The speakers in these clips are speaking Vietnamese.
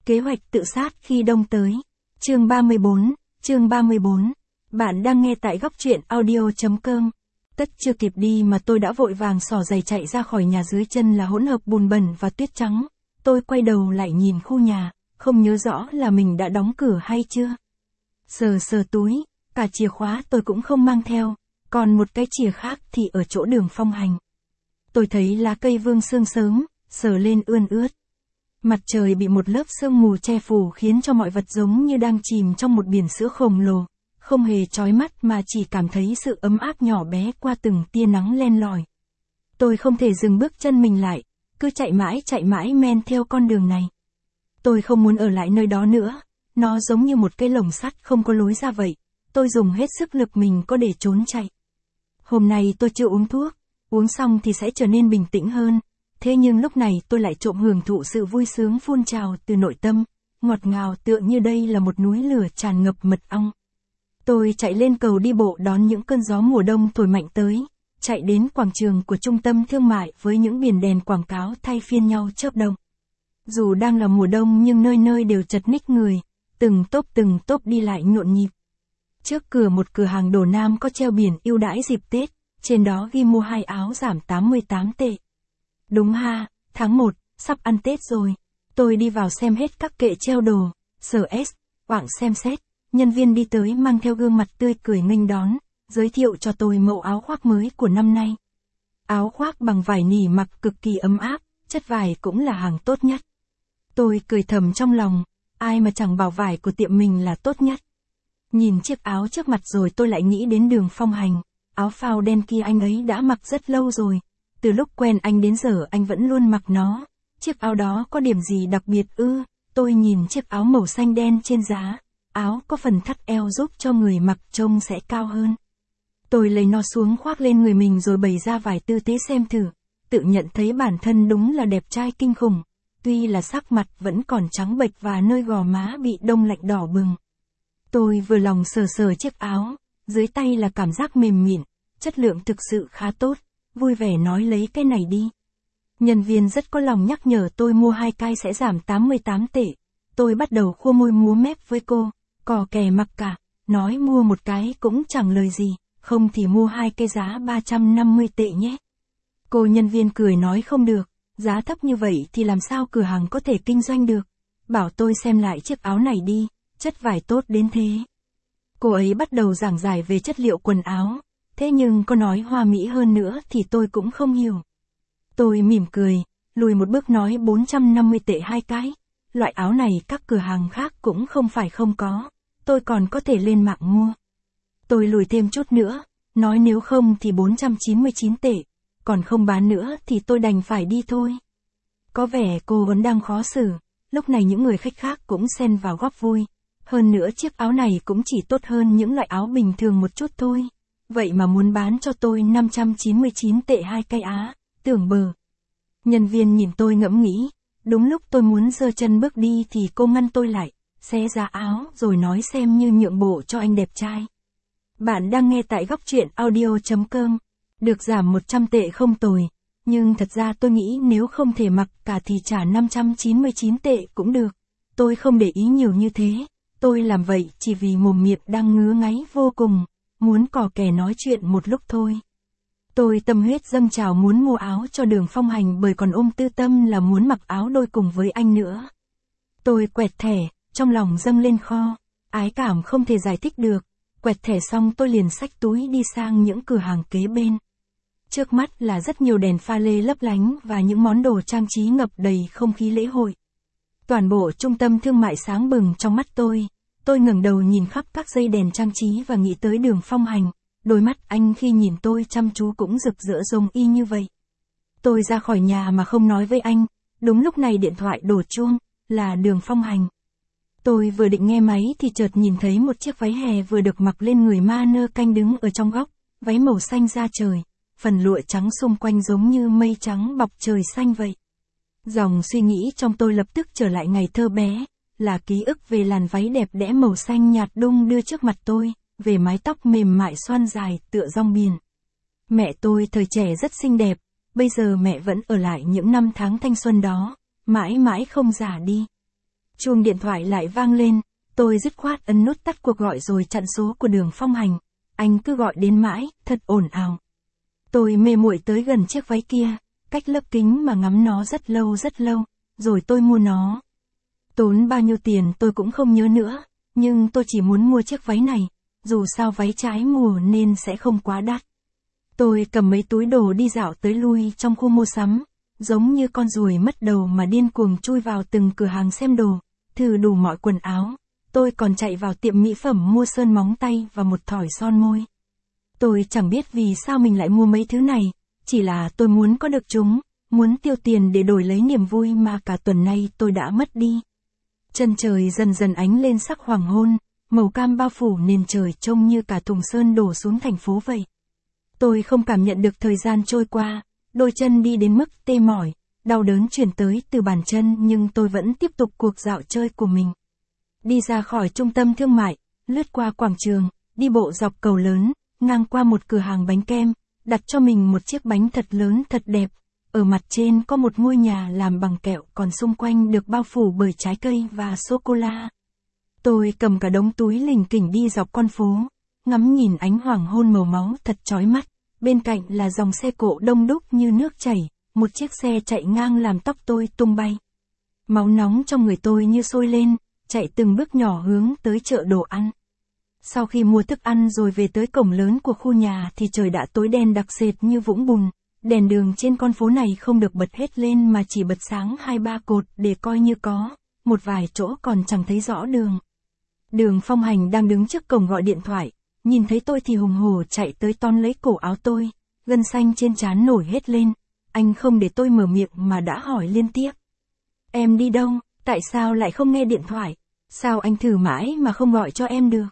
Kế hoạch tự sát khi đông tới. Chương 34. Bạn đang nghe tại góc truyện audio.com. Tất chưa kịp đi mà tôi đã vội vàng xỏ giày chạy ra khỏi nhà, dưới chân là hỗn hợp bùn bẩn và tuyết trắng. Tôi quay đầu lại nhìn khu nhà, không nhớ rõ là mình đã đóng cửa hay chưa. Sờ túi, cả chìa khóa tôi cũng không mang theo, còn một cái chìa khác thì ở chỗ Đường Phong Hành. Tôi thấy lá cây vương sương sớm, sờ lên ươn ướt. Mặt trời bị một lớp sương mù che phủ khiến cho mọi vật giống như đang chìm trong một biển sữa khổng lồ, không hề chói mắt mà chỉ cảm thấy sự ấm áp nhỏ bé qua từng tia nắng len lỏi. Tôi không thể dừng bước chân mình lại, cứ chạy mãi men theo con đường này. Tôi không muốn ở lại nơi đó nữa, nó giống như một cái lồng sắt không có lối ra vậy. Tôi dùng hết sức lực mình có để trốn chạy. Hôm nay tôi chưa uống thuốc, uống xong thì sẽ trở nên bình tĩnh hơn. Thế nhưng lúc này tôi lại trộm hưởng thụ sự vui sướng phun trào từ nội tâm, ngọt ngào tựa như đây là một núi lửa tràn ngập mật ong. Tôi chạy lên cầu đi bộ đón những cơn gió mùa đông thổi mạnh tới, chạy đến quảng trường của trung tâm thương mại với những biển đèn quảng cáo thay phiên nhau chớp động. Dù đang là mùa đông nhưng nơi nơi đều chật ních người, từng tốp đi lại nhộn nhịp. Trước cửa một cửa hàng đồ nam có treo biển ưu đãi dịp Tết, trên đó ghi mua 2 áo giảm 88 tệ. Đúng ha, tháng 1, sắp ăn Tết rồi. Tôi đi vào xem hết các kệ treo đồ, quảng xem xét, nhân viên đi tới mang theo gương mặt tươi cười nghênh đón, giới thiệu cho tôi mẫu áo khoác mới của năm nay. Áo khoác bằng vải nỉ mặc cực kỳ ấm áp, chất vải cũng là hàng tốt nhất. Tôi cười thầm trong lòng, ai mà chẳng bảo vải của tiệm mình là tốt nhất. Nhìn chiếc áo trước mặt rồi tôi lại nghĩ đến Đường Phong Hành, áo phao đen kia anh ấy đã mặc rất lâu rồi. Từ lúc quen anh đến giờ anh vẫn luôn mặc nó. Chiếc áo đó có điểm gì đặc biệt ư? Tôi nhìn chiếc áo màu xanh đen trên giá. Áo có phần thắt eo giúp cho người mặc trông sẽ cao hơn. Tôi lấy nó xuống khoác lên người mình rồi bày ra vài tư thế xem thử. Tự nhận thấy bản thân đúng là đẹp trai kinh khủng. Tuy là sắc mặt vẫn còn trắng bệch và nơi gò má bị đông lạnh đỏ bừng. Tôi vừa lòng sờ chiếc áo. Dưới tay là cảm giác mềm mịn. Chất lượng thực sự khá tốt. Vui vẻ nói lấy cái này đi. Nhân viên rất có lòng nhắc nhở tôi mua 2 cái sẽ giảm 88 tệ. Tôi bắt đầu khua môi múa mép với cô, cò kè mặc cả, nói mua một cái cũng chẳng lời gì, không thì mua 2 cái giá 350 tệ nhé. Cô nhân viên cười nói không được, giá thấp như vậy thì làm sao cửa hàng có thể kinh doanh được. Bảo tôi xem lại chiếc áo này đi, chất vải tốt đến thế. Cô ấy bắt đầu giảng giải về chất liệu quần áo. Thế nhưng có nói hoa mỹ hơn nữa thì tôi cũng không hiểu. Tôi mỉm cười, lùi một bước nói 450 tệ 2 cái. Loại áo này các cửa hàng khác cũng không phải không có. Tôi còn có thể lên mạng mua. Tôi lùi thêm chút nữa, nói nếu không thì 499 tệ. Còn không bán nữa thì tôi đành phải đi thôi. Có vẻ cô vẫn đang khó xử. Lúc này những người khách khác cũng xen vào góp vui. Hơn nữa chiếc áo này cũng chỉ tốt hơn những loại áo bình thường một chút thôi. Vậy mà muốn bán cho tôi 599 tệ 2 cái á, tưởng bờ. Nhân viên nhìn tôi ngẫm nghĩ, đúng lúc tôi muốn giơ chân bước đi thì cô ngăn tôi lại, xé giá áo rồi nói xem như nhượng bộ cho anh đẹp trai. Bạn đang nghe tại góc truyện audio.com, được giảm 100 tệ không tồi, nhưng thật ra tôi nghĩ nếu không thể mặc cả thì trả 599 tệ cũng được. Tôi không để ý nhiều như thế, tôi làm vậy chỉ vì mồm miệng đang ngứa ngáy vô cùng. Muốn cò kè nói chuyện một lúc thôi. Tôi tâm huyết dâng trào muốn mua áo cho Đường Phong Hành bởi còn ôm tư tâm là muốn mặc áo đôi cùng với anh nữa. Tôi quẹt thẻ, trong lòng dâng lên kho, ái cảm không thể giải thích được. Quẹt thẻ xong tôi liền xách túi đi sang những cửa hàng kế bên. Trước mắt là rất nhiều đèn pha lê lấp lánh và những món đồ trang trí ngập đầy không khí lễ hội. Toàn bộ trung tâm thương mại sáng bừng trong mắt tôi. Tôi ngẩng đầu nhìn khắp các dây đèn trang trí và nghĩ tới Đường Phong Hành, đôi mắt anh khi nhìn tôi chăm chú cũng rực rỡ giống y như vậy. Tôi ra khỏi nhà mà không nói với anh, đúng lúc này điện thoại đổ chuông, là Đường Phong Hành. Tôi vừa định nghe máy thì chợt nhìn thấy một chiếc váy hè vừa được mặc lên người ma nơ canh đứng ở trong góc, váy màu xanh da trời, phần lụa trắng xung quanh giống như mây trắng bọc trời xanh vậy. Dòng suy nghĩ trong tôi lập tức trở lại ngày thơ bé. Là ký ức về làn váy đẹp đẽ màu xanh nhạt đung đưa trước mặt tôi, về mái tóc mềm mại xoăn dài tựa rong biển. Mẹ tôi thời trẻ rất xinh đẹp, bây giờ mẹ vẫn ở lại những năm tháng thanh xuân đó, mãi mãi không già đi. Chuông điện thoại lại vang lên, tôi dứt khoát ấn nút tắt cuộc gọi rồi chặn số của Đường Phong Hành. Anh cứ gọi đến mãi, thật ồn ào. Tôi mê muội tới gần chiếc váy kia, cách lớp kính mà ngắm nó rất lâu, rồi tôi mua nó. Tốn bao nhiêu tiền tôi cũng không nhớ nữa, nhưng tôi chỉ muốn mua chiếc váy này, dù sao váy trái mùa nên sẽ không quá đắt. Tôi cầm mấy túi đồ đi dạo tới lui trong khu mua sắm, giống như con ruồi mất đầu mà điên cuồng chui vào từng cửa hàng xem đồ, thử đủ mọi quần áo. Tôi còn chạy vào tiệm mỹ phẩm mua sơn móng tay và một thỏi son môi. Tôi chẳng biết vì sao mình lại mua mấy thứ này, chỉ là tôi muốn có được chúng, muốn tiêu tiền để đổi lấy niềm vui mà cả tuần nay tôi đã mất đi. Chân trời dần dần ánh lên sắc hoàng hôn, màu cam bao phủ nền trời trông như cả thùng sơn đổ xuống thành phố vậy. Tôi không cảm nhận được thời gian trôi qua, đôi chân đi đến mức tê mỏi, đau đớn truyền tới từ bàn chân nhưng tôi vẫn tiếp tục cuộc dạo chơi của mình. Đi ra khỏi trung tâm thương mại, lướt qua quảng trường, đi bộ dọc cầu lớn, ngang qua một cửa hàng bánh kem, đặt cho mình một chiếc bánh thật lớn thật đẹp. Ở mặt trên có một ngôi nhà làm bằng kẹo còn xung quanh được bao phủ bởi trái cây và sô-cô-la. Tôi cầm cả đống túi lỉnh kỉnh đi dọc con phố, ngắm nhìn ánh hoàng hôn màu máu thật chói mắt. Bên cạnh là dòng xe cộ đông đúc như nước chảy, một chiếc xe chạy ngang làm tóc tôi tung bay. Máu nóng trong người tôi như sôi lên, chạy từng bước nhỏ hướng tới chợ đồ ăn. Sau khi mua thức ăn rồi về tới cổng lớn của khu nhà thì trời đã tối đen đặc sệt như vũng bùn. Đèn đường trên con phố này không được bật hết lên mà chỉ bật sáng 2-3 cột để coi như có, một vài chỗ còn chẳng thấy rõ đường. Đường Phong Hành đang đứng trước cổng gọi điện thoại, nhìn thấy tôi thì hùng hổ chạy tới tóm lấy cổ áo tôi, gân xanh trên trán nổi hết lên. Anh không để tôi mở miệng mà đã hỏi liên tiếp. Em đi đâu, tại sao lại không nghe điện thoại? Sao anh thử mãi mà không gọi cho em được?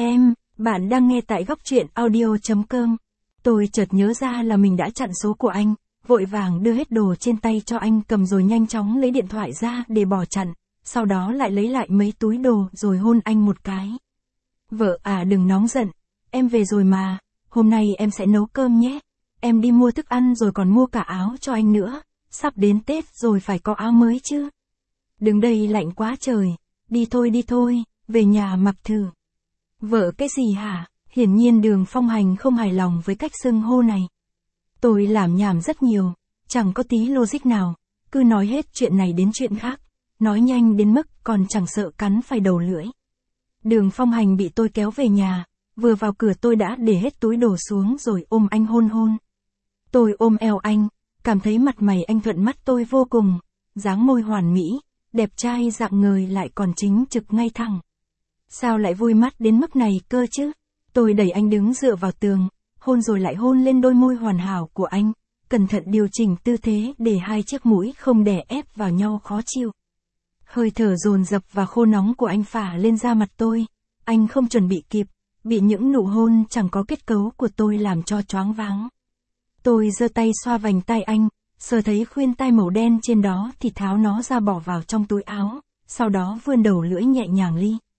Bạn đang nghe tại góc truyện audio.com. Tôi chợt nhớ ra là mình đã chặn số của anh, vội vàng đưa hết đồ trên tay cho anh cầm rồi nhanh chóng lấy điện thoại ra để bỏ chặn, sau đó lại lấy lại mấy túi đồ rồi hôn anh một cái. Vợ à, đừng nóng giận, em về rồi mà, hôm nay em sẽ nấu cơm nhé. Em đi mua thức ăn rồi còn mua cả áo cho anh nữa, sắp đến Tết rồi phải có áo mới chứ. Đứng đây lạnh quá trời, đi thôi, về nhà mặc thử. Vợ cái gì hả? Hiển nhiên Đường Phong Hành không hài lòng với cách xưng hô này. Tôi lảm nhảm rất nhiều, chẳng có tí logic nào, cứ nói hết chuyện này đến chuyện khác, nói nhanh đến mức còn chẳng sợ cắn phải đầu lưỡi. Đường Phong Hành bị tôi kéo về nhà, vừa vào cửa tôi đã để hết túi đồ xuống rồi ôm anh hôn. Tôi ôm eo anh, cảm thấy mặt mày anh thuận mắt tôi vô cùng, dáng môi hoàn mỹ, đẹp trai rạng ngời lại còn chính trực ngay thẳng. Sao lại vui mắt đến mức này cơ chứ? Tôi đẩy anh đứng dựa vào tường, hôn rồi lại hôn lên đôi môi hoàn hảo của anh, cẩn thận điều chỉnh tư thế để hai chiếc mũi không đè ép vào nhau khó chịu. Hơi thở dồn dập và khô nóng của anh phả lên da mặt tôi, anh không chuẩn bị kịp, bị những nụ hôn chẳng có kết cấu của tôi làm cho choáng váng. Tôi giơ tay xoa vành tai anh, sờ thấy khuyên tai màu đen trên đó thì tháo nó ra bỏ vào trong túi áo, sau đó vươn đầu lưỡi nhẹ nhàng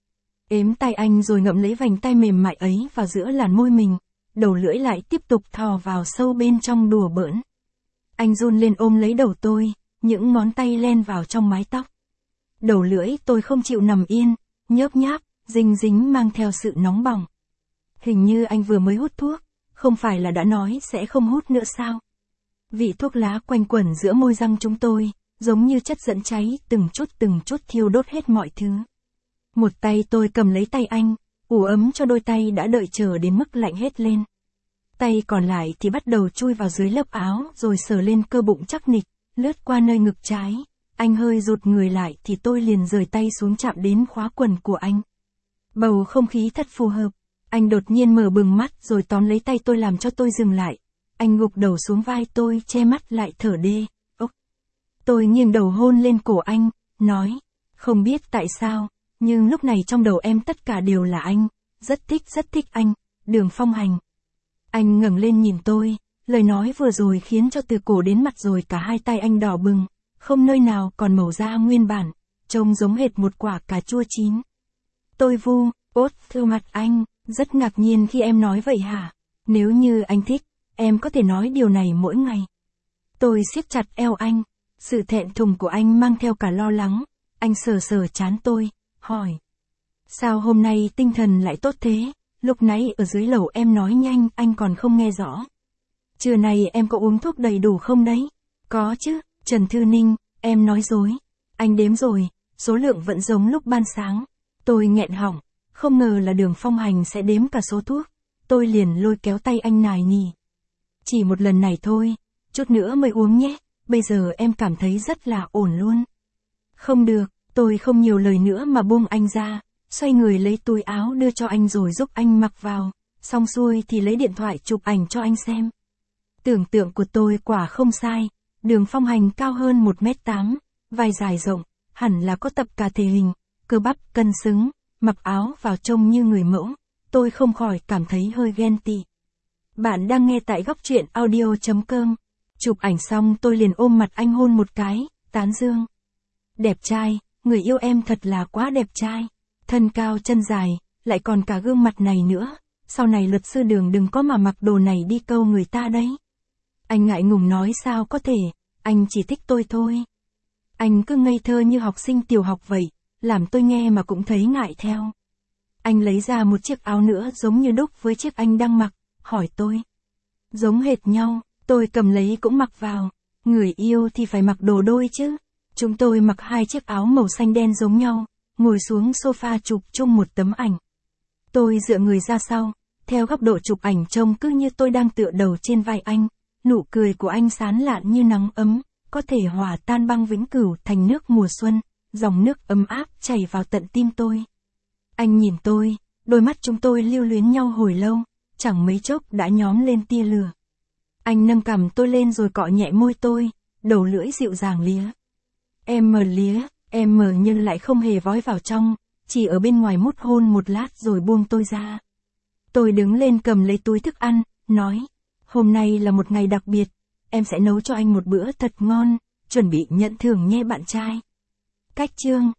ếm tay anh rồi ngậm lấy vành tay mềm mại ấy vào giữa làn môi mình, đầu lưỡi lại tiếp tục thò vào sâu bên trong đùa bỡn. Anh run lên ôm lấy đầu tôi, những ngón tay len vào trong mái tóc. Đầu lưỡi tôi không chịu nằm yên, nhớp nháp, dính mang theo sự nóng bỏng. Hình như anh vừa mới hút thuốc, không phải là đã nói sẽ không hút nữa sao? Vị thuốc lá quanh quẩn giữa môi răng chúng tôi, giống như chất dẫn cháy từng chút thiêu đốt hết mọi thứ. Một tay tôi cầm lấy tay anh, ủ ấm cho đôi tay đã đợi chờ đến mức lạnh hết lên. Tay còn lại thì bắt đầu chui vào dưới lớp áo rồi sờ lên cơ bụng chắc nịch, lướt qua nơi ngực trái. Anh hơi rụt người lại thì tôi liền rời tay xuống chạm đến khóa quần của anh. Bầu không khí thật phù hợp. Anh đột nhiên mở bừng mắt rồi tóm lấy tay tôi làm cho tôi dừng lại. Anh gục đầu xuống vai tôi che mắt lại thở đê. Ốc. Tôi nghiêng đầu hôn lên cổ anh, nói. Không biết tại sao, nhưng lúc này trong đầu em tất cả đều là anh. Rất thích anh, Đường Phong Hành. Anh ngẩng lên nhìn tôi, lời nói vừa rồi khiến cho từ cổ đến mặt rồi cả hai tay anh đỏ bừng, không nơi nào còn màu da nguyên bản, trông giống hệt một quả cà chua chín. Tôi ốt thưa mặt anh, rất ngạc nhiên khi em nói vậy hả? Nếu như anh thích, em có thể nói điều này mỗi ngày. Tôi siết chặt eo anh, sự thẹn thùng của anh mang theo cả lo lắng, Anh sờ sờ trán tôi, hỏi. Sao hôm nay tinh thần lại tốt thế? Lúc nãy ở dưới lầu em nói nhanh, anh còn không nghe rõ. Trưa nay em có uống thuốc đầy đủ không đấy? Có chứ, Trần Thư Ninh, em nói dối. Anh đếm rồi, số lượng vẫn giống lúc ban sáng. Tôi nghẹn họng, không ngờ là Đường Phong Hành sẽ đếm cả số thuốc. Tôi liền lôi kéo tay anh nài nỉ. Chỉ một lần này thôi, chút nữa mới uống nhé, bây giờ em cảm thấy rất là ổn luôn. Không được, tôi không nhiều lời nữa mà buông anh ra, xoay người lấy túi áo đưa cho anh rồi giúp anh mặc vào, xong xuôi thì lấy điện thoại chụp ảnh cho anh xem. Tưởng tượng của tôi quả không sai, Đường Phong Hành cao hơn 1m8, vai dài rộng, hẳn là có tập cả thể hình, cơ bắp cân xứng, mặc áo vào trông như người mẫu, tôi không khỏi cảm thấy hơi ghen tị. Bạn đang nghe tại Góc Truyện Audio.com. Chụp ảnh xong tôi liền ôm mặt anh hôn một cái, tán dương. Đẹp trai, người yêu em thật là quá đẹp trai. Thân cao chân dài, lại còn cả gương mặt này nữa. Sau này luật sư Đường đừng có mà mặc đồ này đi câu người ta đấy. Anh ngại ngùng nói sao có thể, anh chỉ thích tôi thôi. Anh cứ ngây thơ như học sinh tiểu học vậy, làm tôi nghe mà cũng thấy ngại theo. Anh lấy ra một chiếc áo nữa giống như đúc với chiếc anh đang mặc, hỏi tôi. Giống hệt nhau, tôi cầm lấy cũng mặc vào. Người yêu thì phải mặc đồ đôi chứ. Chúng tôi mặc 2 chiếc áo màu xanh đen giống nhau, ngồi xuống sofa chụp chung một tấm ảnh. Tôi dựa người ra sau, theo góc độ chụp ảnh trông cứ như tôi đang tựa đầu trên vai anh. Nụ cười của anh sán lạn như nắng ấm, có thể hòa tan băng vĩnh cửu thành nước mùa xuân, dòng nước ấm áp chảy vào tận tim tôi. Anh nhìn tôi, đôi mắt chúng tôi lưu luyến nhau hồi lâu, chẳng mấy chốc đã nhóm lên tia lửa. Anh nâng cằm tôi lên rồi cọ nhẹ môi tôi, đầu lưỡi dịu dàng lía. Em mờ nhưng lại không hề vói vào trong, chỉ ở bên ngoài mút hôn một lát rồi buông tôi ra. Tôi đứng lên cầm lấy túi thức ăn, nói, hôm nay là một ngày đặc biệt, em sẽ nấu cho anh một bữa thật ngon, chuẩn bị nhận thưởng nhé bạn trai. Cách chương